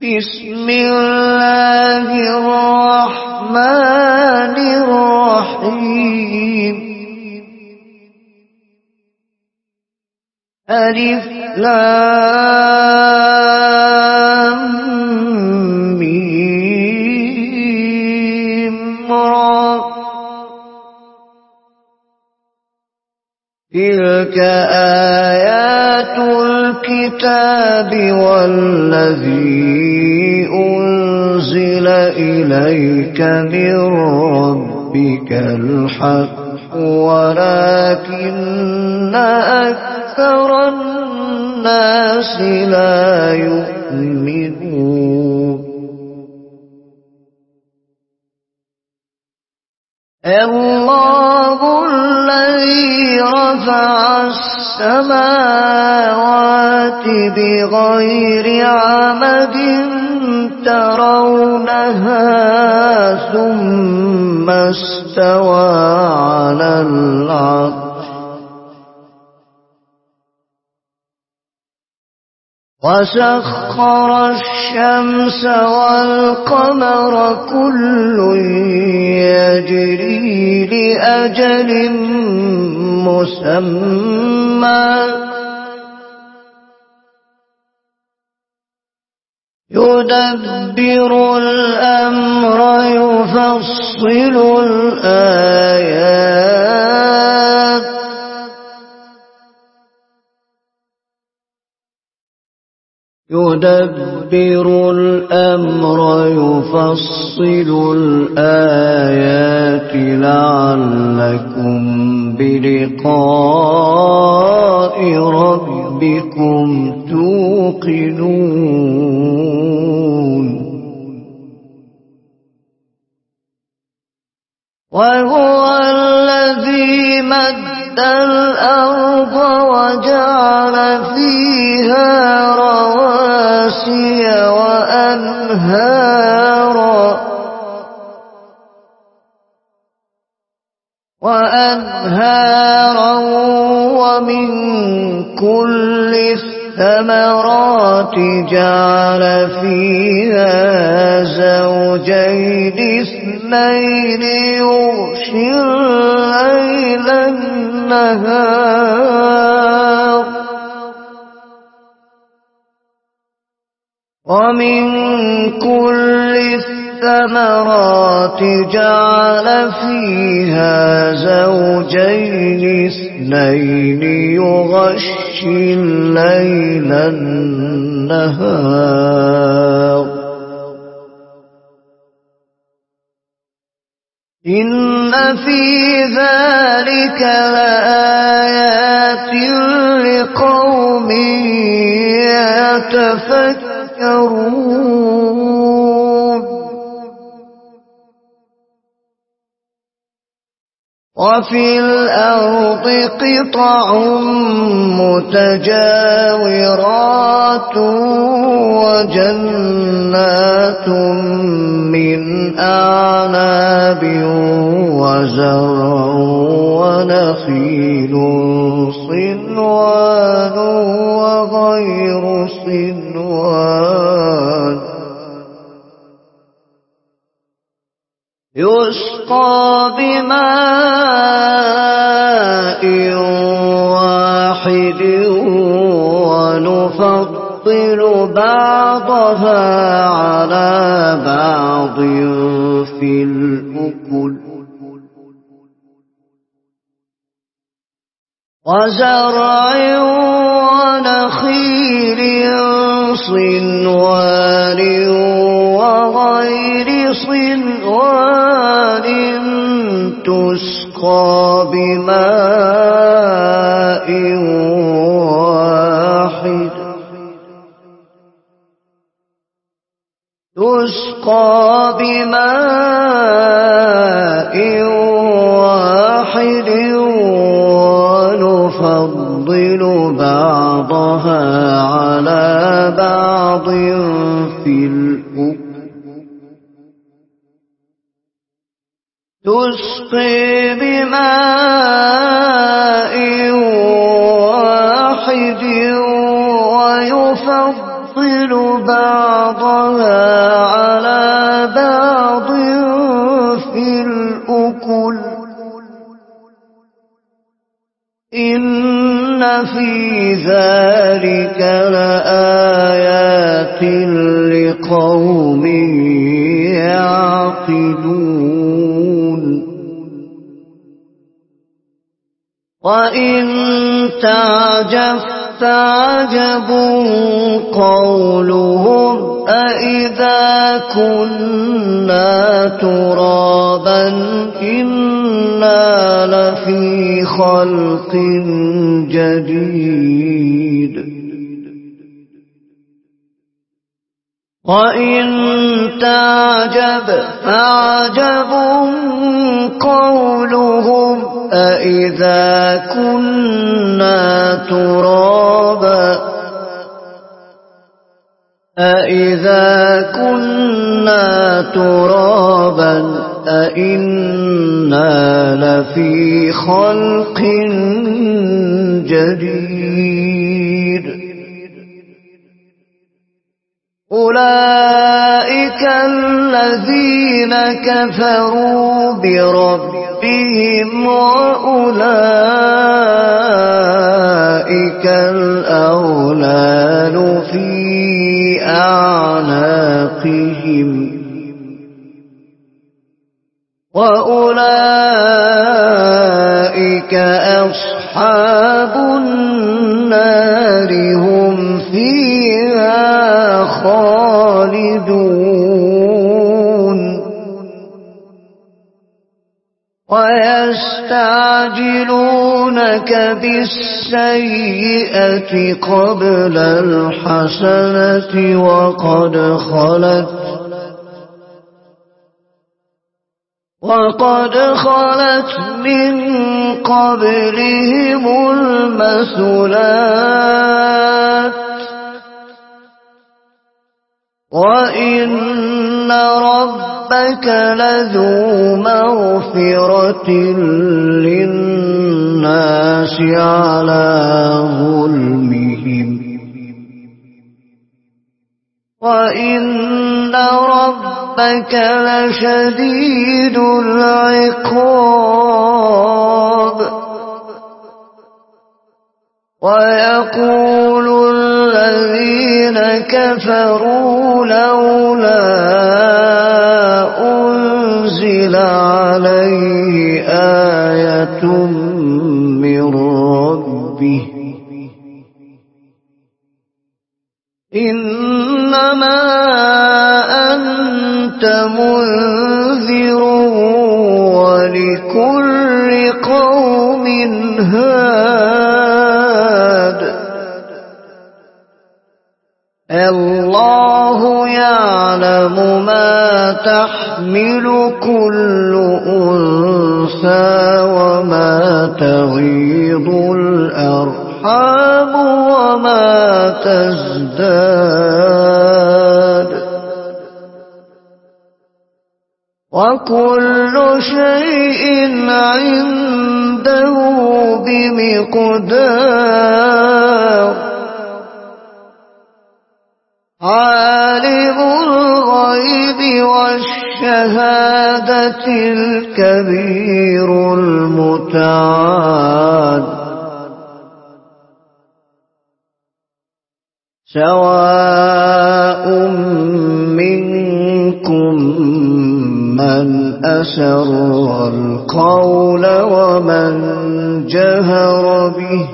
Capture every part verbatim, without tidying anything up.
بسم الله الرحمن الرحيم ألف لام ميم را تلك آيات الكتاب والذي أنزل إليك من ربك الحق ولكن أكثر الناس لا يؤمنون الله الذي رفع السماوات بغير عمد ترونها ثم استوى على العرش وسخر الشمس والقمر كل يجري لأجل مسمى يدبر الأمر يفصل الآيات يدبر الأمر يفصل الآيات لعلكم بلقاء ربكم توقنون وهو الذي مد الأرض وجعل فيها رواسي وأنهارا وأنهارا ومن كل الثمرات جعل فيها زوجين اثنين يغشي الليل النهار ومن كل الثمرات جعل فيها زوجين اثنين يغشي الليل النهار إن في ذلك لآيات لقوم يتفكرون وفي الأرض قطع متجاورات وجنات من أعناب وزرع ونخيل صنوان وغير صنوان يسقى بماء واحد ونفضل بعضها على بعض في الأكل وزرع ونخيل صنوان وغير صنوان تسقى بماء واحد تسقى بماء واحد ونفضل بعضها على بعض في الأكل تسقي بماء واحد ويفضل بعضها في ذلك لآيات لقوم يعقلون وإن تعجب فعجب قولهم أإذا كنا ترابا إنا لفي خلق جديد وإن تعجب فعجب قولهم أإذا كنا ترابا أإذا كنا ترابا أإنا لفي خلق جديد أولئك الذين كفروا بربهم وأولئك الأغلال في أعناقهم وأولئك أصحاب النار هم فيها خالدون ويستعجلونك بالسيئة قبل الحسنة وقد خلت وقد خلت من قبلهم المثلات وإن ربك لذو مغفرة للناس على ظلمهم وإن ربك لشديد العقاب ويقول الذين كفروا لولا أنزل عليه آية من ربه إنما أنت منذر ولكل قوم هاد الله يعلم ما تحمل كل أنثى وما تغيض الأرحام وما تزداد وكل شيء عنده بمقدار عالم الغيب والشهادة الكبير المتعال سواء منكم من أسر القول ومن جهر به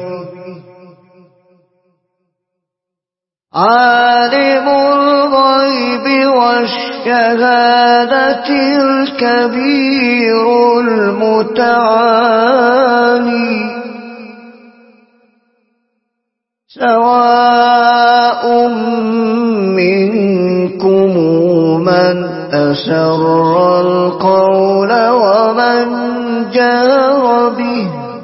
عالم الغيب والشهادة الكبير المتعالي سواء منكم من أسر القول ومن جهر به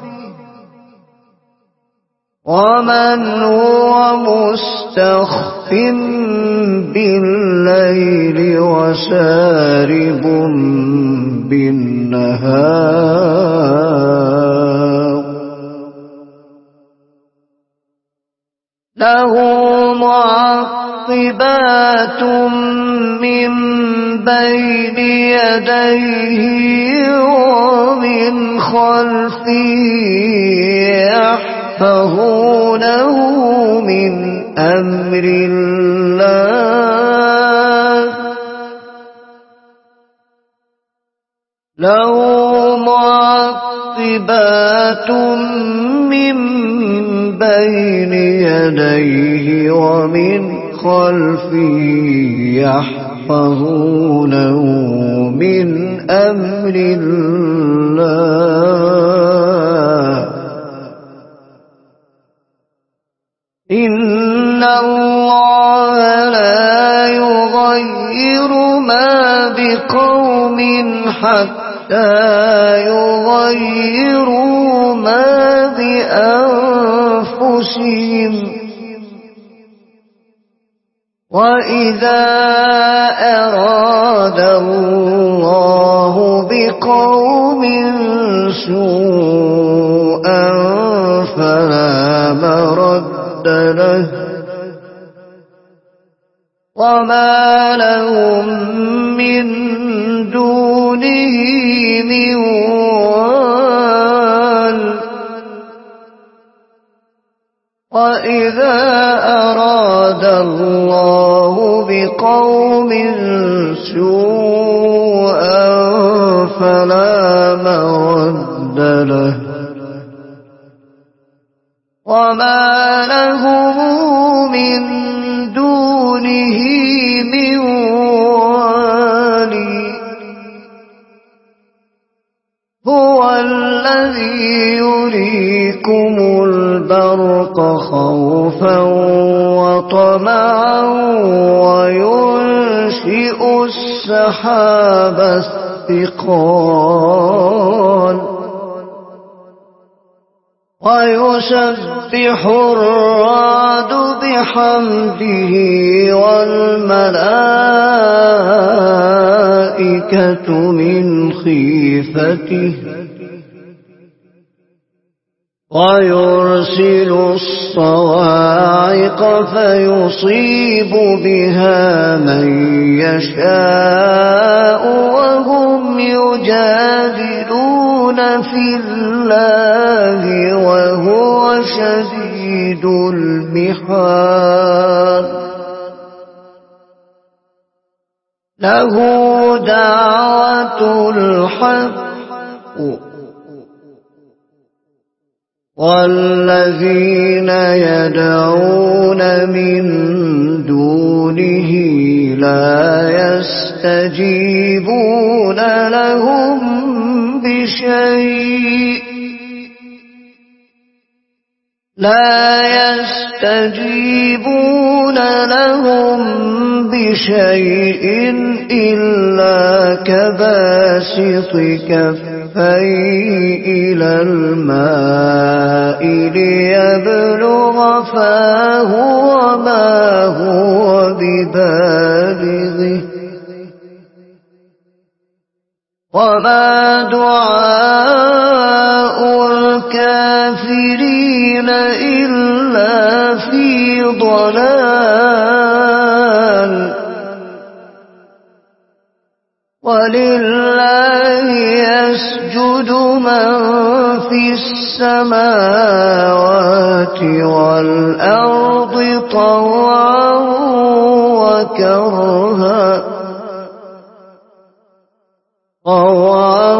ومن هو مستخف بالليل وسارب بالنهار له معقبات من بين يديه ومن خلفه يحفظونه من أمر الله له معقبات من بين يديه ومن خلفه يحفظونه من أمر الله إن الله لا يغير ما بقوم حتى يغيروا ما بأنفسهم وإذا أراد الله بقوم سوءا فلا مرد له وما لهم من دونه من وال وإذا أراد الله بقوم سوءا فلا مرد له وما لهم من دونه من والي هو الذي يريكم البرق خوفا وطمعا وينشئ السحاب الثقال ويسبح الرعد بحمده والملائكة من خيفته ويرسل الصواعق فيصيب بها من يشاء وهم يجادلون في الله وهو شديد المحال له دعوة الحق والذين يدعون من دونه لا يستجيبون لهم بشيء لا يستجيبون لهم بشيء إلا كباسط كفيه إلى الماء ليبلغ فاه وما هو ببالغه وما دعاء الكافرين إلا في ضلال ولله يسجد من في السماوات والأرض طوعا وكرها طوعا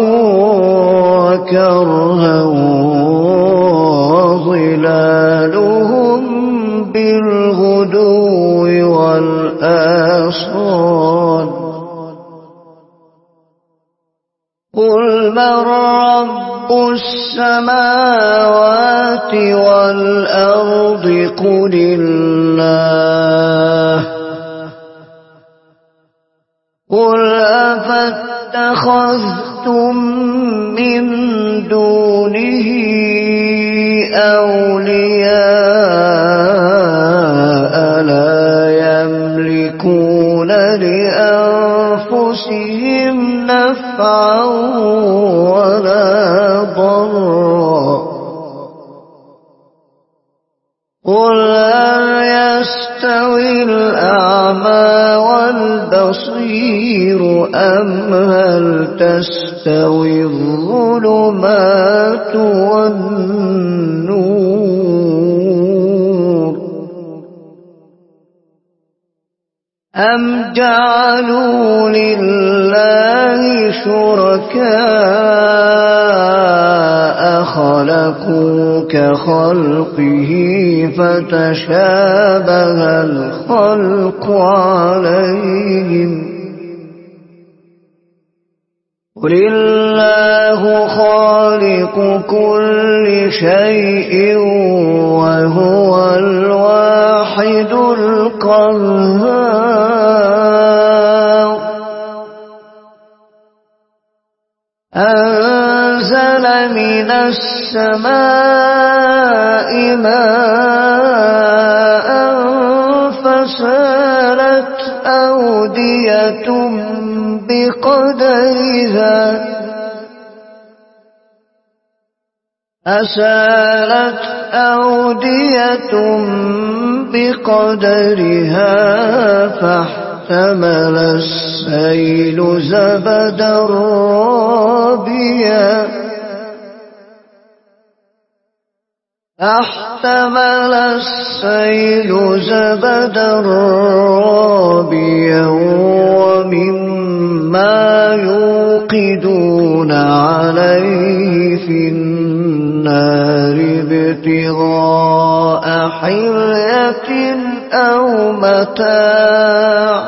وكرها وظلالهم بالغدو والآصال قل من رب السماوات والأرض قل الله قل أفاتخذتم من دونه أولياء لا يملكون لأنفسهم نفعا ولا ضرا قل هل يستوي الأعمى والبصير أم هل تستوي الظلمات والنور أَمْ جَعَلُوا لِلَّهِ شُرَكَاءَ خَلَقُوا كَخَلْقِهِ فَتَشَابَهَ الْخَلْقُ عَلَيْهِمْ ۚ قُلِ اللَّهُ خَالِقُ كُلِّ شَيْءٍ وَهُوَ الْوَاحِدُ الْقَهَّارُ أَنزَلَ مِنَ السَّمَاءِ مَاءً فَسَالَتْ أَوْدِيَةٌ بِقَدَرِهَا أَسَالَتْ أَوْدِيَةٌ بِقَدَرِهَا فَاحْتَمَلَ السَّيْلُ زَبَدًا رَّابِيًا فاحتمل السيل زبدا رابيا ومما يوقدون عليه في النار ابتغاء حلية أو متاع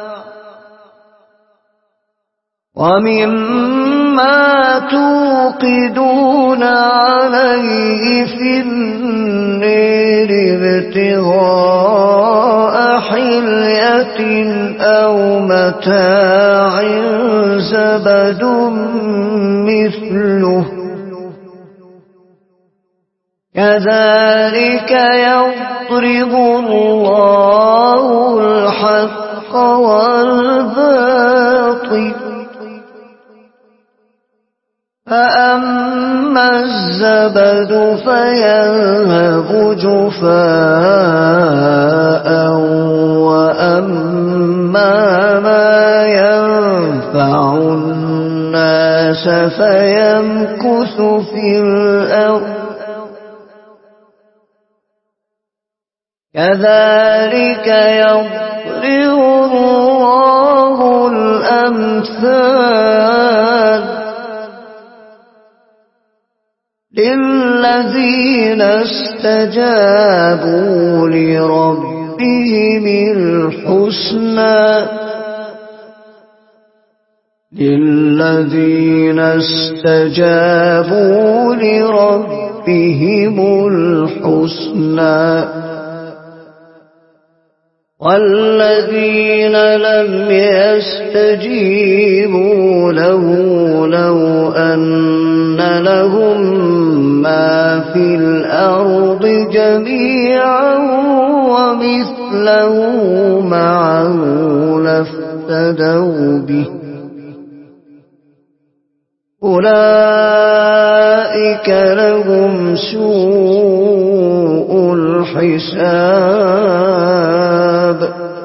ومما توقدون عليه في النار ابتغاء حلية أو متاع زبد مثله كذلك يضرب الله الحق والباطل فأما الزبد فيذهب جفاء وأما ما ينفع الناس فيمكث في الأرض كذلك يضرب الله الأمثال للذين استجابوا لربهم الحسنى للذين استجابوا لربهم الحسنى والذين لم يستجيبوا له لو أن لهم ما في الأرض جميعا ومثله معه لافتدوا به أولئك لهم سوء الحساب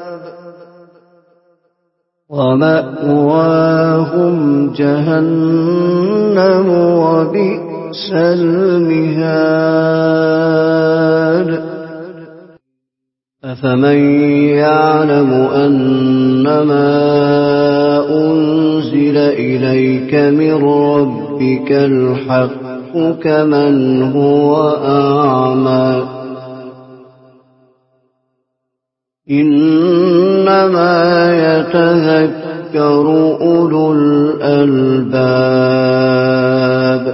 ومأواهم جهنم وبئس المهاد أفمن يعلم أنما أنزل إليك من ربك الحق كمن هو أعمى إنما يتذكر أولو الألباب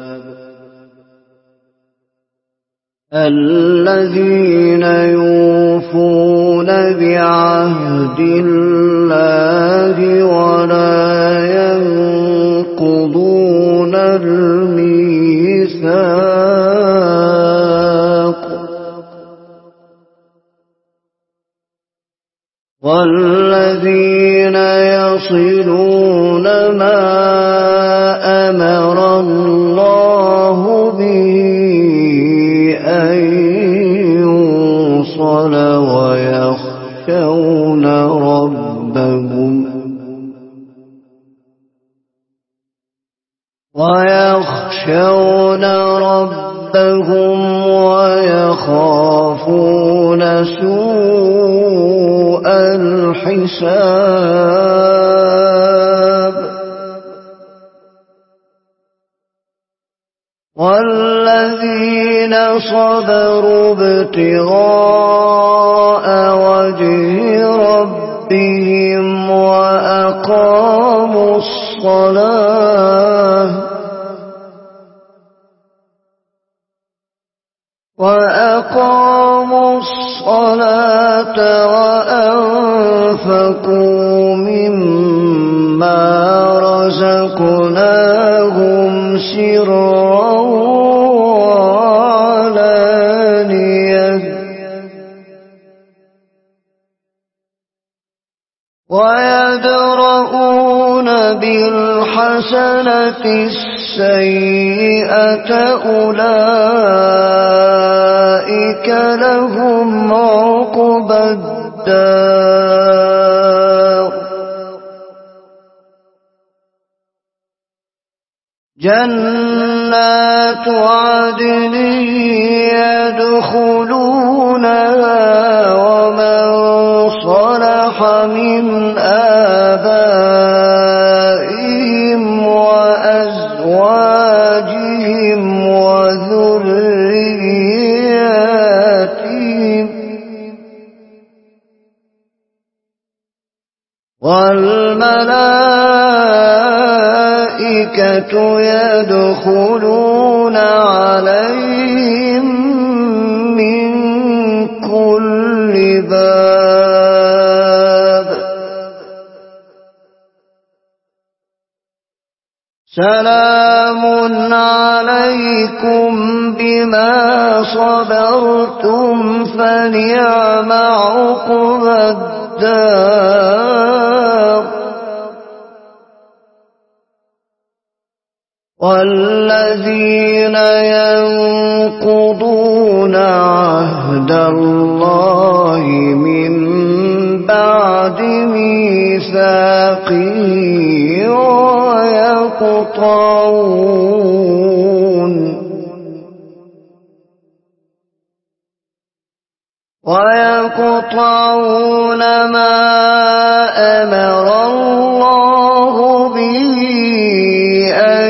الذين يوفون بعهد الله ولا ينقضون الميثاق والذين يصلون ما أمر الله به أن يوصل ويخشون ربهم ويخشون ربهم ويخافون سوء الحساب الحساب والذين صبروا ابتغاء وجه ربهم وأقاموا الصلاة وأقاموا الصلاة وأنفقوا مما رزقناهم سرا وعلانية ويدرؤون بالحسنة السيئة أولئك لهم عقبى الدار جنات عدن يدخلونها ومن صلح من آبائهم وأزواجهم وذرياتهم والملائكة يدخلون عليهم من كل باب سلام عليكم بما صبرتم فنعم عقبى الدار والذين ينقضون عهد الله من بعد ميثاقه ويقطعون ويقطعون ما أمر الله به أن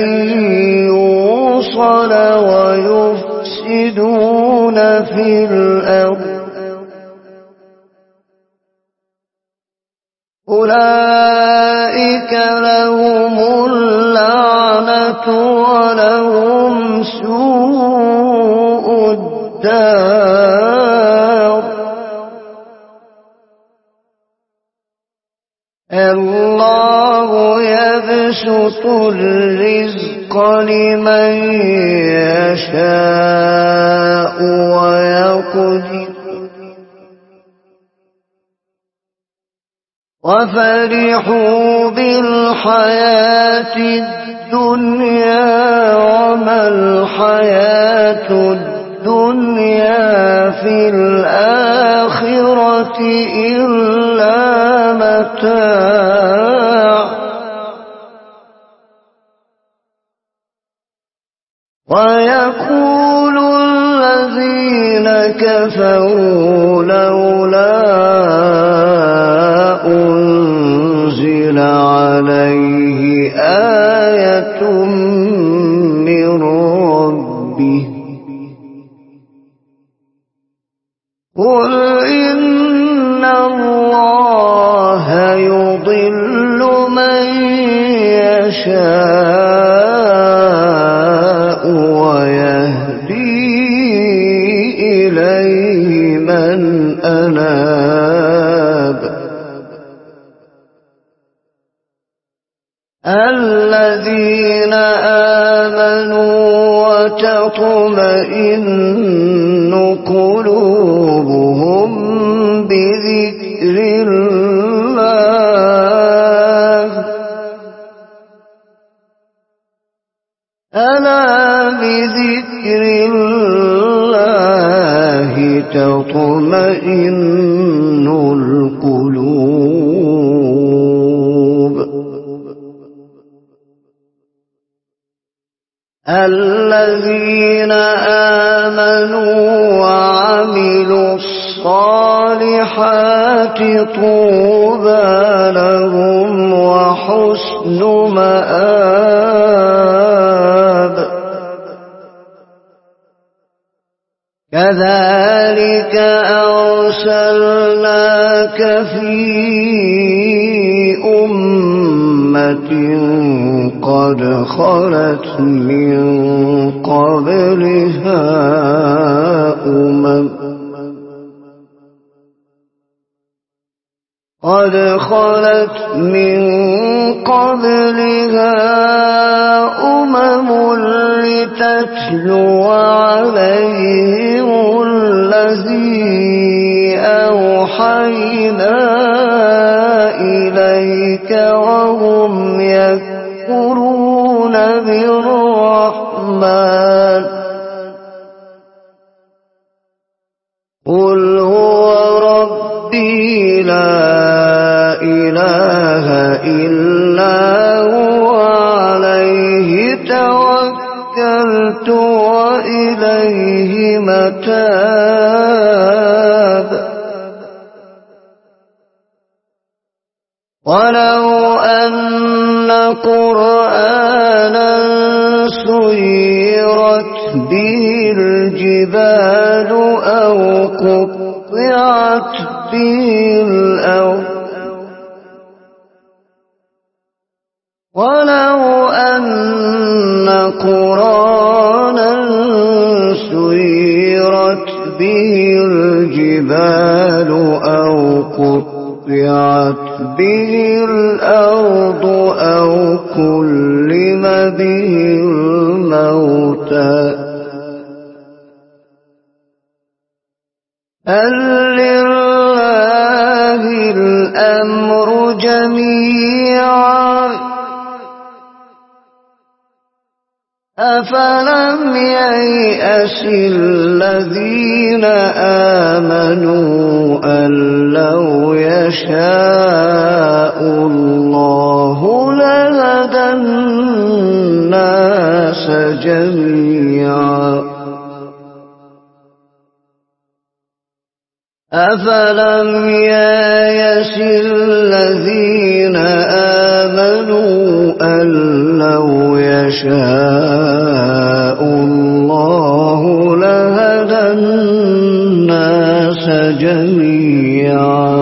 يوصل ويفسدون في الأرض أولئك لهم اللعنة ولهم سوء الدار الله يبسط الرزق لمن يشاء ويقدر وفرحوا بالحياة الدنيا وما الحياة الدنيا في الآخرة إلا متاع ويقول الذين كفروا لولا أنزل عليه آية من ربه قل إن الله يضل من يشاء ويهدي إليه من أناب الذين آمنوا وتطمئن قلوبهم بذكر الله ألا بذكر الله تطمئن القلوب الذين آمنوا وعملوا الصالحات طوبى لهم وحسن مآب. كذلك أرسلناك في أمة قد خلت من قبلها أمم قد خلت من قبلها أمم لتتلو عليهم الذي أوحينا إليك وهم يكفرون بالرحمن. قل هو ربي لا إله إلا هو عليه توكلت وإليه متاب. ولو أن قرآنا سيرت به الجبال أو قطعت به الأرض ولو أن قرآنا سيرت به الجبال أو قطعت به الأرض أو كلم به الموتى هل لله الأمر جميعا أفلم ييأس الذين آمنوا أن لو يشاء الله لهدى الناس جميعا أفلم ييأس الذين آمنوا أن لو يشاء الله لهدى الناس جميعا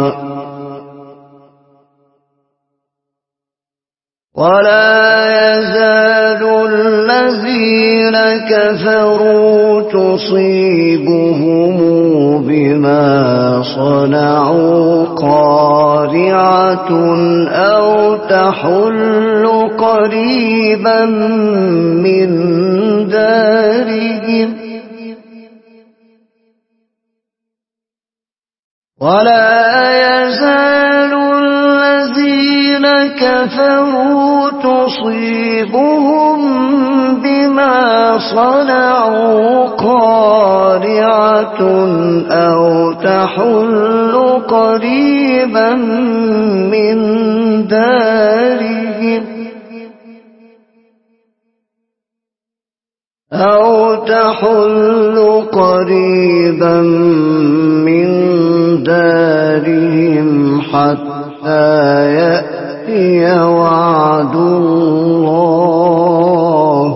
ولا يزال الذين كفروا تصيبهم بما صنعوا قارعة أو تحل قريبا من دارهم ولا يزال الذين كفروا تصيبهم بما صنعوا قارعة أو تحل قريبا من دارهم أو تحل قريبا من دارهم حتى يأتي وعد الله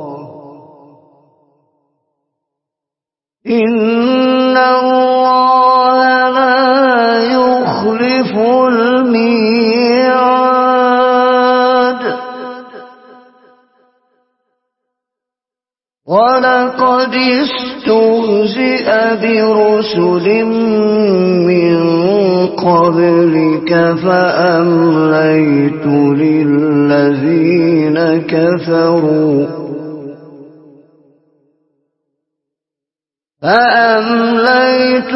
إن الله لا يخلف الميعاد ولقد استهزئ برسل من قبلك فأمليت للذين كفروا فأمليت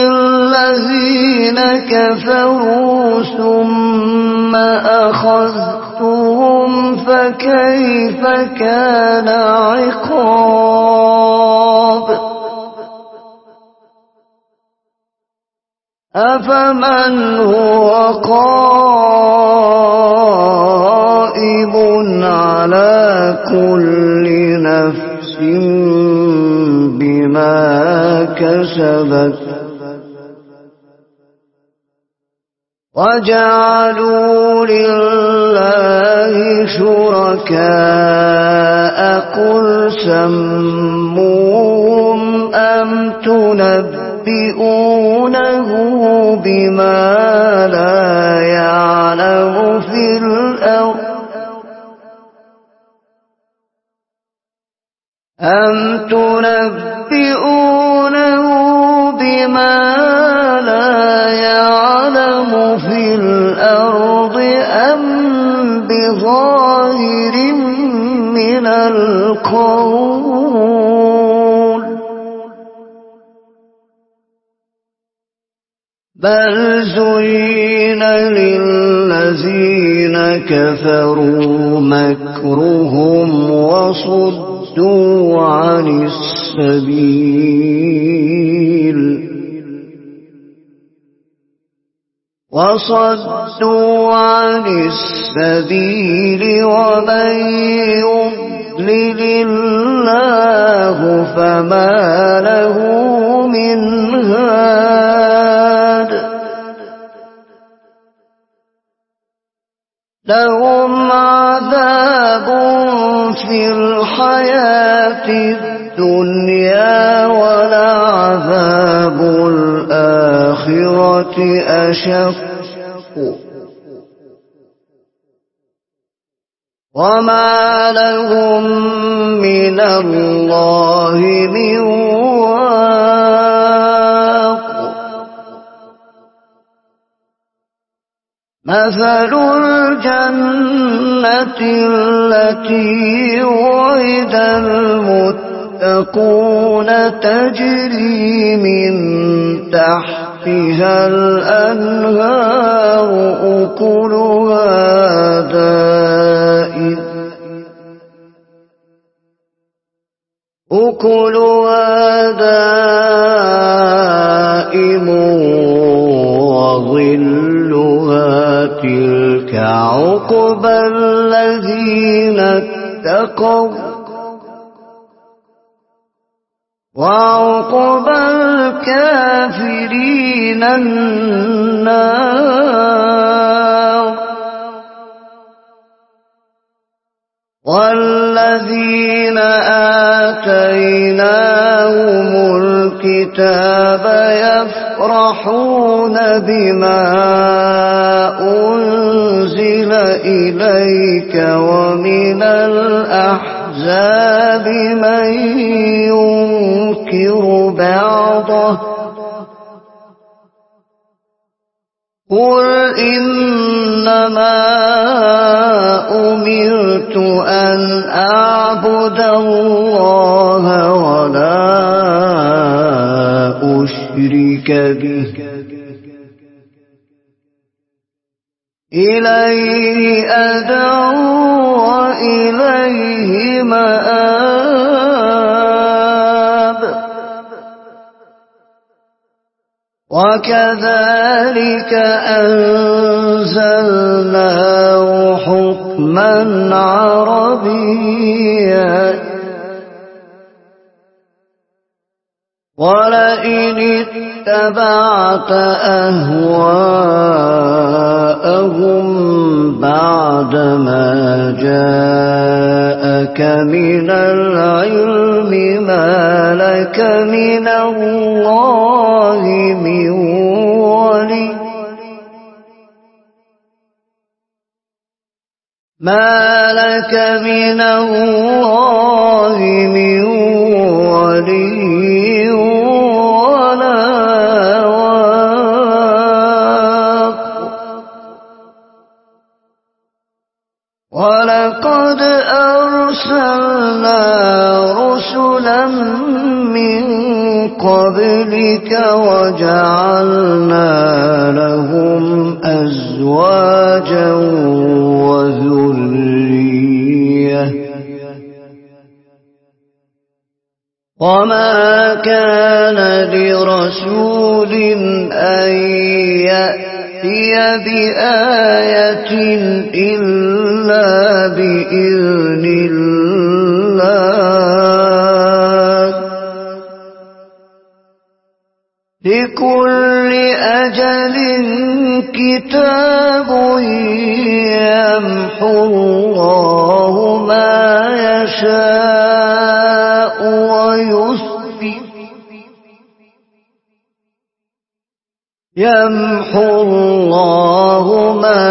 للذين كفروا ثم أخذتهم فكيف كان عقاب أفمن هو قائم على كل نفس بما كسبت وجعلوا لله شركاء قل سموهم أم تنبئونه بما لا يعلم في الأرض أم تنبئونه بما لا يعلم في الأرض أم بظاهر من القول بل زين للذين كفروا مكرهم وصدوا عن السبيل وصدوا عن السبيل ومن يضلل الله فما له من هاد لهم عذاب في الحياة الدنيا ولعذاب الآخرة أشق وما لهم من الله من واق مثل الجنة التي وعد المتقون تجري من تحتها الأنهار أكلها دائم أكلها دائم وظلها تلك عقبى الذين اتقوا وعقبى الكافرين النار والذين آتيناهم الكتاب يفرحون بما أنزل إليك ومن الأحزاب من ينكر بعضه قل إنما أمرت أن أعبد الله ولا أشرك به إليه أدعو وإليه مآب وكذلك أنزلناه حكما عربيا ولئن اتبعت أهواءهم بعدما جاءك من العلم ما لك من الله من ولي ما لك من الله من ولي ولا واق ولقد أرسلنا رسلا من قبلك وجعلنا لهم أزواجا وذرية وما كان لرسول أن يأتي بآية إلا بإذن الله لكل أجل كتاب يمحو الله ما يشاء ويثبت يمحو الله ما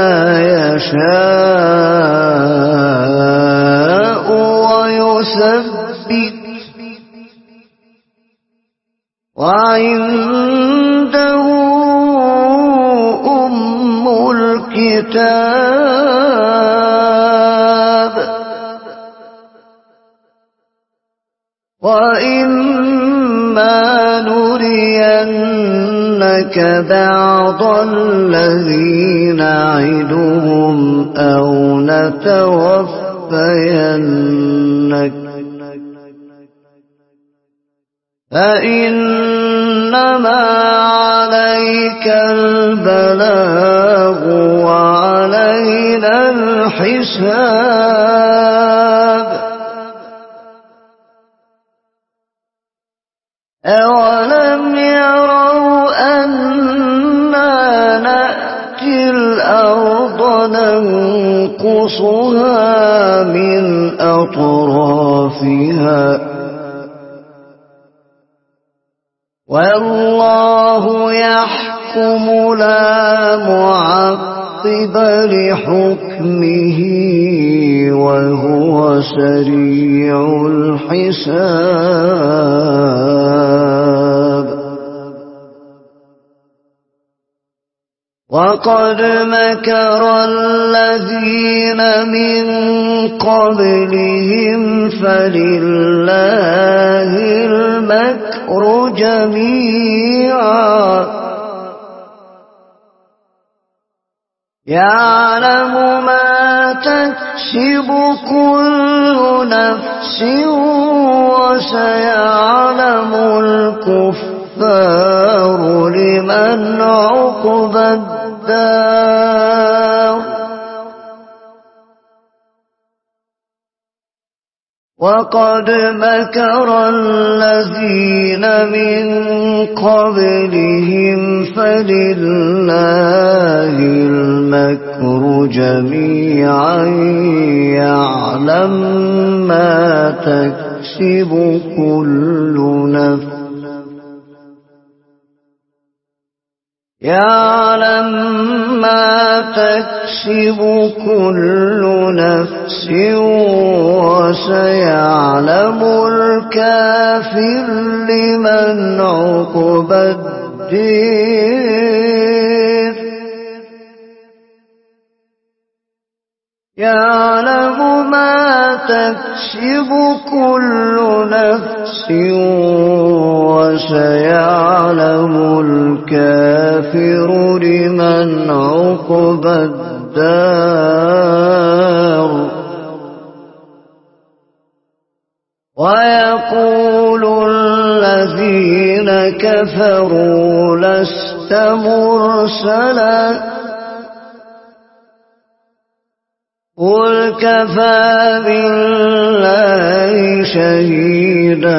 يشاء ويثبت وعنده أم الكتاب وإما نرينك بعض الذي نعدهم أو نتوفينك فإنما عليك البلاغ وعلينا الحساب أولم يروا أنا نأتي الأرض ننقصها من أطرافها والله يحكم لا معقب لحكمه وهو سريع الحساب وقد مكر الذين من قبلهم فلله المكر جميعا يعلم ما تكسب كل نفس وسيعلم الكفار لمن عقبى الدار وقد مكر الذين من قبلهم فلله المكر جميعا يعلم ما تكسب كل نفس يعلم ما تكسب كل نفس وسيعلم الكافر لمن عقبى الدير يعلم ما تكسب كل نفس وسيعلم الكافر لمن عقبى الدار ويقول الذين كفروا لست مرسلا قل كفى بالله شهيدا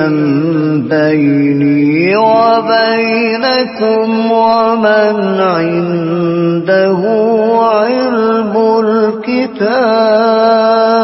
بيني وبينكم ومن عنده علم الكتاب